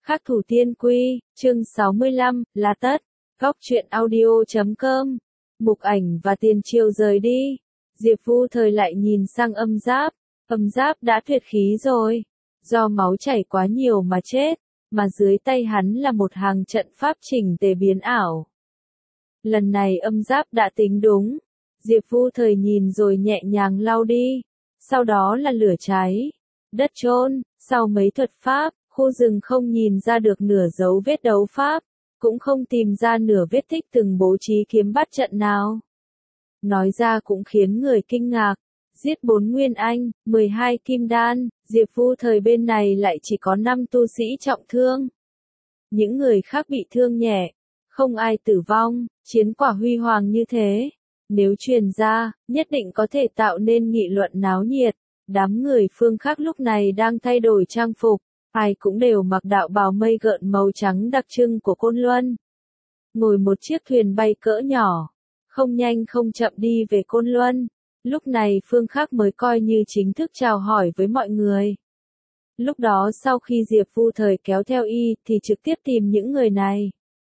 Khắc thủ tiên quy, chương 65, La Tất, góc truyện audio.com, mục ảnh và Tiền Triều rời đi. Diệp Vu Thời lại nhìn sang Âm Giáp đã tuyệt khí rồi, do máu chảy quá nhiều mà chết, mà dưới tay hắn là một hàng trận pháp chỉnh tề biến ảo. Lần này Âm Giáp đã tính đúng, Diệp Vu Thời nhìn rồi nhẹ nhàng lau đi, sau đó là lửa cháy, đất chôn, sau mấy thuật pháp. Khu rừng không nhìn ra được nửa dấu vết đấu pháp, cũng không tìm ra nửa vết tích từng bố trí kiếm bắt trận nào. Nói ra cũng khiến người kinh ngạc, giết 4 nguyên anh, 12 kim đan, Diệp Vu Thời bên này lại chỉ có 5 tu sĩ trọng thương. Những người khác bị thương nhẹ, không ai tử vong, chiến quả huy hoàng như thế. Nếu truyền ra, nhất định có thể tạo nên nghị luận náo nhiệt. Đám người phương khác lúc này đang thay đổi trang phục. Ai cũng đều mặc đạo bào mây gợn màu trắng đặc trưng của Côn Luân. Ngồi một chiếc thuyền bay cỡ nhỏ, không nhanh không chậm đi về Côn Luân. Lúc này Phương Khắc mới coi như chính thức chào hỏi với mọi người. Lúc đó sau khi Diệp Vu Thời kéo theo y thì trực tiếp tìm những người này.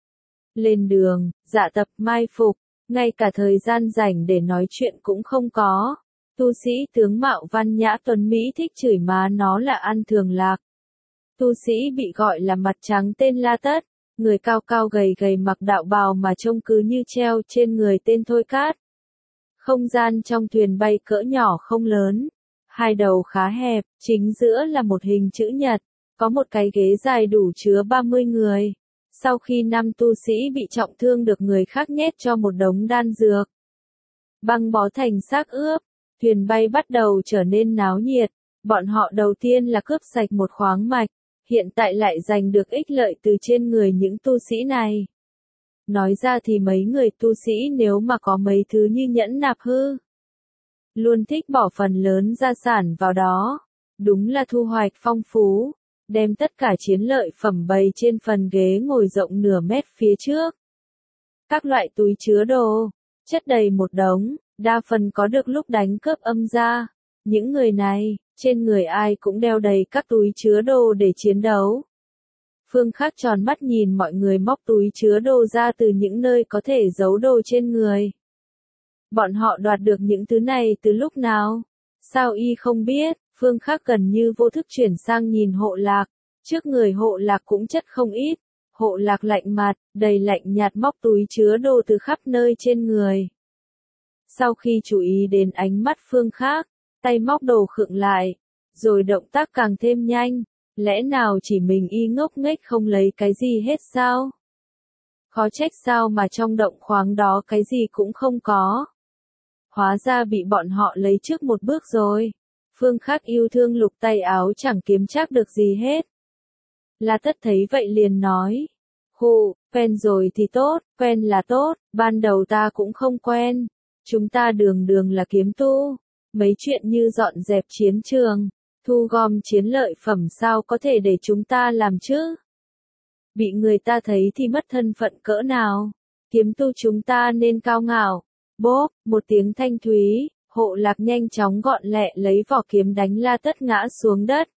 Lên đường, dạ tập mai phục, ngay cả thời gian rảnh để nói chuyện cũng không có. Tu sĩ tướng mạo văn nhã tuấn Mỹ thích chửi má nó là ăn thường lạc. Tu sĩ bị gọi là mặt trắng tên La Tất, người cao cao gầy gầy mặc đạo bào mà trông cứ như treo trên người tên Thôi Cát. Không gian trong thuyền bay cỡ nhỏ không lớn, hai đầu khá hẹp, chính giữa là một hình chữ nhật, có một cái ghế dài đủ chứa 30 người. Sau khi 5 tu sĩ bị trọng thương được người khác nhét cho một đống đan dược, băng bó thành xác ướp, thuyền bay bắt đầu trở nên náo nhiệt. Bọn họ đầu tiên là cướp sạch một khoáng mạch, hiện tại lại giành được ích lợi từ trên người những tu sĩ này. Nói ra thì mấy người tu sĩ nếu mà có mấy thứ như nhẫn nạp hư, luôn thích bỏ phần lớn gia sản vào đó. Đúng là thu hoạch phong phú, đem tất cả chiến lợi phẩm bày trên phần ghế ngồi rộng nửa mét phía trước. Các loại túi chứa đồ, chất đầy một đống, đa phần có được lúc đánh cướp Âm gia. Những người này, trên người ai cũng đeo đầy các túi chứa đồ để chiến đấu. Phương Khắc tròn mắt nhìn mọi người móc túi chứa đồ ra từ những nơi có thể giấu đồ trên người. Bọn họ đoạt được những thứ này từ lúc nào? Sao y không biết? Phương Khắc gần như vô thức chuyển sang nhìn Hộ Lạc. Trước người Hộ Lạc cũng chất không ít. Hộ Lạc lạnh mặt, đầy lạnh nhạt móc túi chứa đồ từ khắp nơi trên người. Sau khi chú ý đến ánh mắt Phương Khắc, tay móc đồ khựng lại, rồi động tác càng thêm nhanh, lẽ nào chỉ mình y ngốc nghếch không lấy cái gì hết sao? Khó trách sao mà trong động khoáng đó cái gì cũng không có. Hóa ra bị bọn họ lấy trước một bước rồi. Phương Khắc yêu thương lục tay áo chẳng kiếm chắc được gì hết. La Tất thấy vậy liền nói, hù, quen rồi thì tốt, quen là tốt, ban đầu ta cũng không quen. Chúng ta đường là kiếm tu. Mấy chuyện như dọn dẹp chiến trường, thu gom chiến lợi phẩm sao có thể để chúng ta làm chứ? Bị người ta thấy thì mất thân phận cỡ nào? Kiếm tu chúng ta nên cao ngạo. Bốp, một tiếng thanh thúy, Hộ Lạc nhanh chóng gọn lẹ lấy vỏ kiếm đánh La Tất ngã xuống đất.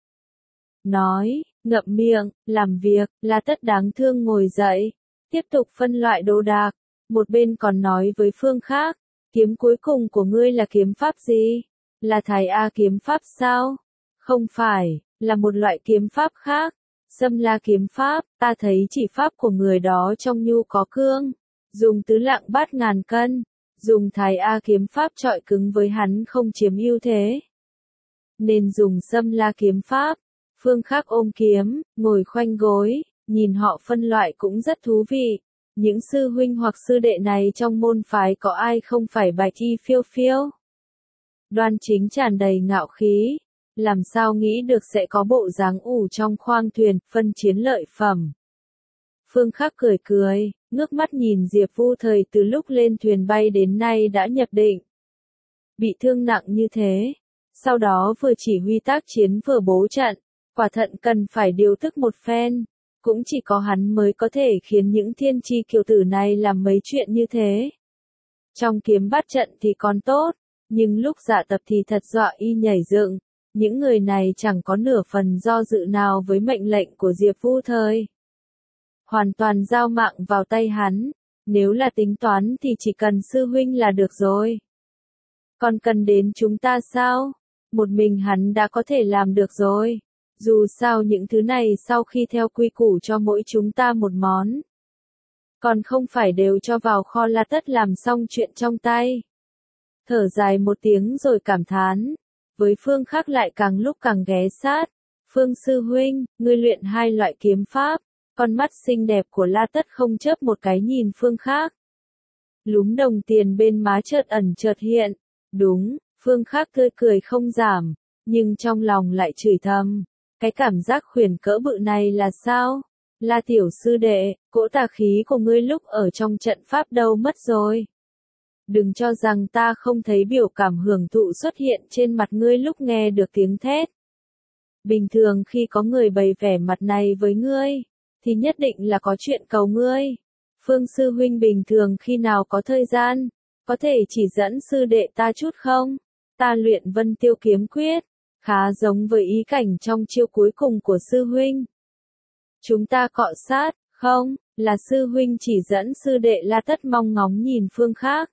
Nói, ngậm miệng, làm việc. La Tất đáng thương ngồi dậy, tiếp tục phân loại đồ đạc. Một bên còn nói với Phương Khắc, kiếm cuối cùng của ngươi là kiếm pháp gì? Là Thái A kiếm pháp sao? Không phải, là một loại kiếm pháp khác. Xâm La kiếm pháp, ta thấy chỉ pháp của người đó trong nhu có cương. Dùng tứ lạng bát ngàn cân. Dùng Thái A kiếm pháp chọi cứng với hắn không chiếm ưu thế. Nên dùng Xâm La kiếm pháp. Phương Khắc ôm kiếm, ngồi khoanh gối, nhìn họ phân loại cũng rất thú vị. Những sư huynh hoặc sư đệ này trong môn phái có ai không phải bạch y phiêu phiêu? Đoan chính tràn đầy ngạo khí, làm sao nghĩ được sẽ có bộ dáng ủ trong khoang thuyền, phân chiến lợi phẩm. Phương Khắc cười, ngước mắt nhìn Diệp Vu Thời từ lúc lên thuyền bay đến nay đã nhập định. Bị thương nặng như thế, sau đó vừa chỉ huy tác chiến vừa bố trận, quả thận cần phải điều tức một phen. Cũng chỉ có hắn mới có thể khiến những thiên chi kiều tử này làm mấy chuyện như thế. Trong kiếm bắt trận thì còn tốt, nhưng lúc dạ tập thì thật dọa y nhảy dựng. Những người này chẳng có nửa phần do dự nào với mệnh lệnh của Diệp Vu Thời. Hoàn toàn giao mạng vào tay hắn, nếu là tính toán thì chỉ cần sư huynh là được rồi. Còn cần đến chúng ta sao? Một mình hắn đã có thể làm được rồi. Dù sao những thứ này sau khi theo quy củ cho mỗi chúng ta một món. Còn không phải đều cho vào kho La Tất làm xong chuyện trong tay. Thở dài một tiếng rồi cảm thán. Với Phương Khắc lại càng lúc càng ghé sát. Phương sư huynh, ngươi luyện hai loại kiếm pháp. Con mắt xinh đẹp của La Tất không chớp một cái nhìn Phương Khắc. Lúm đồng tiền bên má chợt ẩn chợt hiện. Đúng, Phương Khắc tươi cười không giảm, nhưng trong lòng lại chửi thầm. Cái cảm giác khuyển cỡ bự này là sao? La tiểu sư đệ, cỗ tà khí của ngươi lúc ở trong trận pháp đâu mất rồi? Đừng cho rằng ta không thấy biểu cảm hưởng thụ xuất hiện trên mặt ngươi lúc nghe được tiếng thét. Bình thường khi có người bày vẻ mặt này với ngươi, thì nhất định là có chuyện cầu ngươi. Phương sư huynh bình thường khi nào có thời gian, có thể chỉ dẫn sư đệ ta chút không? Ta luyện Vân Tiêu kiếm quyết, khá giống với ý cảnh trong chiêu cuối cùng của sư huynh. Chúng ta cọ sát, không, là sư huynh chỉ dẫn sư đệ. La Tất mong ngóng nhìn Phương Khắc.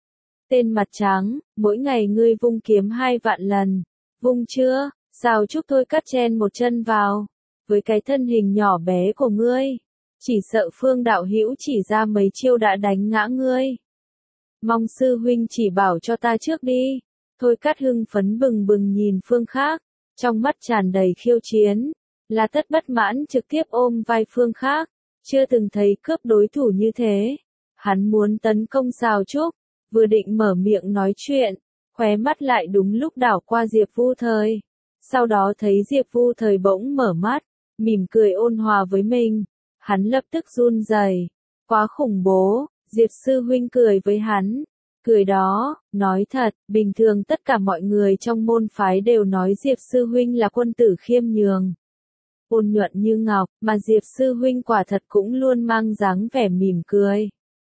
Tên mặt trắng, mỗi ngày ngươi vung kiếm 2 vạn lần. Vung chưa? Sao chúc tôi cắt chen một chân vào. Với cái thân hình nhỏ bé của ngươi, chỉ sợ Phương đạo hữu chỉ ra mấy chiêu đã đánh ngã ngươi. Mong sư huynh chỉ bảo cho ta trước đi. Thôi Cát hưng phấn bừng bừng nhìn Phương Khắc, trong mắt tràn đầy khiêu chiến. La Tất bất mãn trực tiếp ôm vai Phương Khắc, chưa từng thấy cướp đối thủ như thế. Hắn muốn tấn công Sào Trúc, vừa định mở miệng nói chuyện, khóe mắt lại đúng lúc đảo qua Diệp Vu Thời. Sau đó thấy Diệp Vu Thời bỗng mở mắt, mỉm cười ôn hòa với mình. Hắn lập tức run rẩy. Quá khủng bố, Diệp sư huynh cười với hắn. Cười đó, nói thật, bình thường tất cả mọi người trong môn phái đều nói Diệp sư huynh là quân tử khiêm nhường, ôn nhuận như ngọc, mà Diệp sư huynh quả thật cũng luôn mang dáng vẻ mỉm cười.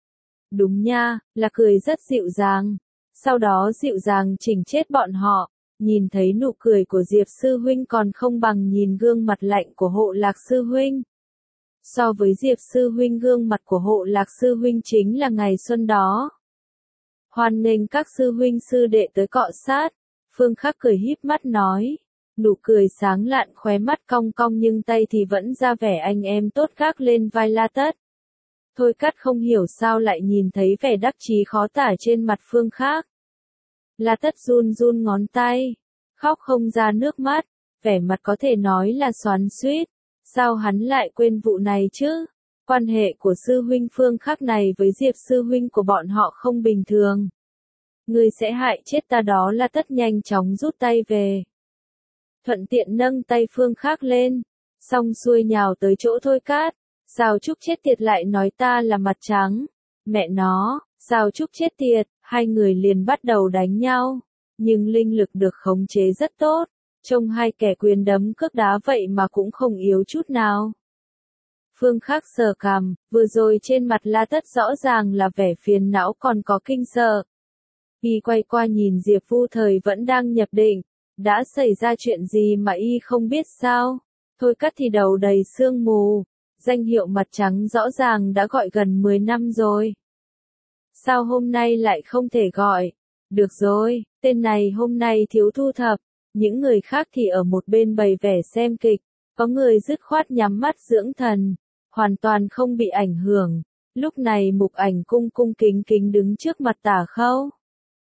Đúng nha, là cười rất dịu dàng. Sau đó dịu dàng chỉnh chết bọn họ, nhìn thấy nụ cười của Diệp sư huynh còn không bằng nhìn gương mặt lạnh của Hộ Lạc sư huynh. So với Diệp sư huynh, gương mặt của Hộ Lạc sư huynh chính là ngày xuân đó. Hoan nghênh các sư huynh sư đệ tới cọ sát. Phương Khắc cười híp mắt nói. Nụ cười sáng lạn, khóe mắt cong cong nhưng tay thì vẫn ra vẻ anh em tốt gác lên vai La Tất. Thôi Cát không hiểu sao lại nhìn thấy vẻ đắc chí khó tả trên mặt Phương Khắc. La Tất run run ngón tay, khóc không ra nước mắt, vẻ mặt có thể nói là xoắn xuýt. Sao hắn lại quên vụ này chứ? Quan hệ của sư huynh Phương Khắc này với Diệp sư huynh của bọn họ không bình thường. Ngươi sẽ hại chết ta đó. La Tất nhanh chóng rút tay về. Thuận tiện nâng tay Phương Khắc lên, xong xuôi nhào tới chỗ Thôi Cát. Sào Trúc chết tiệt lại nói ta là mặt trắng. Mẹ nó, Sào Trúc chết tiệt, hai người liền bắt đầu đánh nhau. Nhưng linh lực được khống chế rất tốt, trông hai kẻ quyền đấm cước đá vậy mà cũng không yếu chút nào. Phương Khắc sờ cằm, vừa rồi trên mặt La Tất rõ ràng là vẻ phiền não còn có kinh sợ. Y quay qua nhìn Diệp Vu Thời vẫn đang nhập định, đã xảy ra chuyện gì mà y không biết sao? Thôi Cát thì đầu đầy sương mù, danh hiệu mặt trắng rõ ràng đã gọi gần 10 năm rồi. Sao hôm nay lại không thể gọi? Được rồi, tên này hôm nay thiếu thu thập, những người khác thì ở một bên bày vẻ xem kịch, có người dứt khoát nhắm mắt dưỡng thần, hoàn toàn không bị ảnh hưởng. Lúc này Mục Ảnh cung cung kính kính đứng trước mặt Tả Khâu,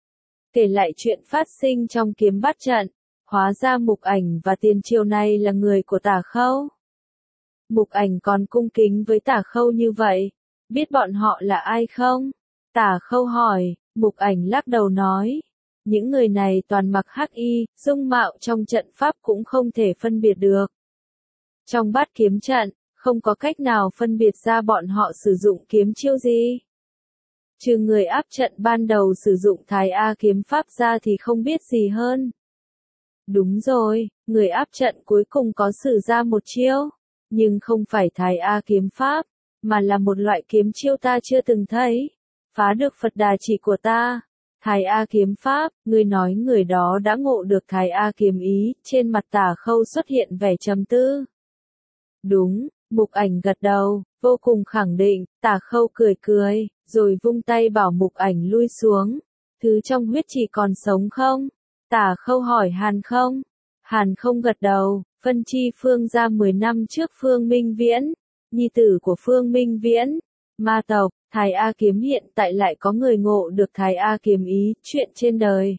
kể lại chuyện phát sinh trong kiếm bát trận. Hóa ra Mục Ảnh và Tiền Triều này là người của Tả Khâu. Mục Ảnh còn cung kính với Tả Khâu như vậy, biết bọn họ là ai không? Tả Khâu hỏi. Mục Ảnh lắc đầu nói, những người này toàn mặc hắc y, dung mạo trong trận pháp cũng không thể phân biệt được. Trong bát kiếm trận, không có cách nào phân biệt ra bọn họ sử dụng kiếm chiêu gì. Trừ người áp trận ban đầu sử dụng Thái A kiếm pháp ra thì không biết gì hơn. Đúng rồi, người áp trận cuối cùng có sử ra một chiêu, nhưng không phải Thái A kiếm pháp, mà là một loại kiếm chiêu ta chưa từng thấy, phá được Phật Đà chỉ của ta. Thái A kiếm pháp, ngươi nói người đó đã ngộ được Thái A kiếm ý, trên mặt Tả Khâu xuất hiện vẻ trầm tư. Đúng, Mục Ảnh gật đầu, vô cùng khẳng định, Tả Khâu cười cười, rồi vung tay bảo Mục Ảnh lui xuống. Thứ trong huyết chỉ còn sống không? Tả Khâu hỏi Hàn Không. Hàn Không gật đầu, phân chi Phương ra 10 năm trước Phương Minh Viễn, nhi tử của Phương Minh Viễn, ma tộc, Thái A kiếm hiện tại lại có người ngộ được Thái A kiếm ý, chuyện trên đời.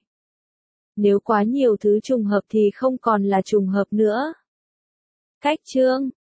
Nếu quá nhiều thứ trùng hợp thì không còn là trùng hợp nữa. Cách chương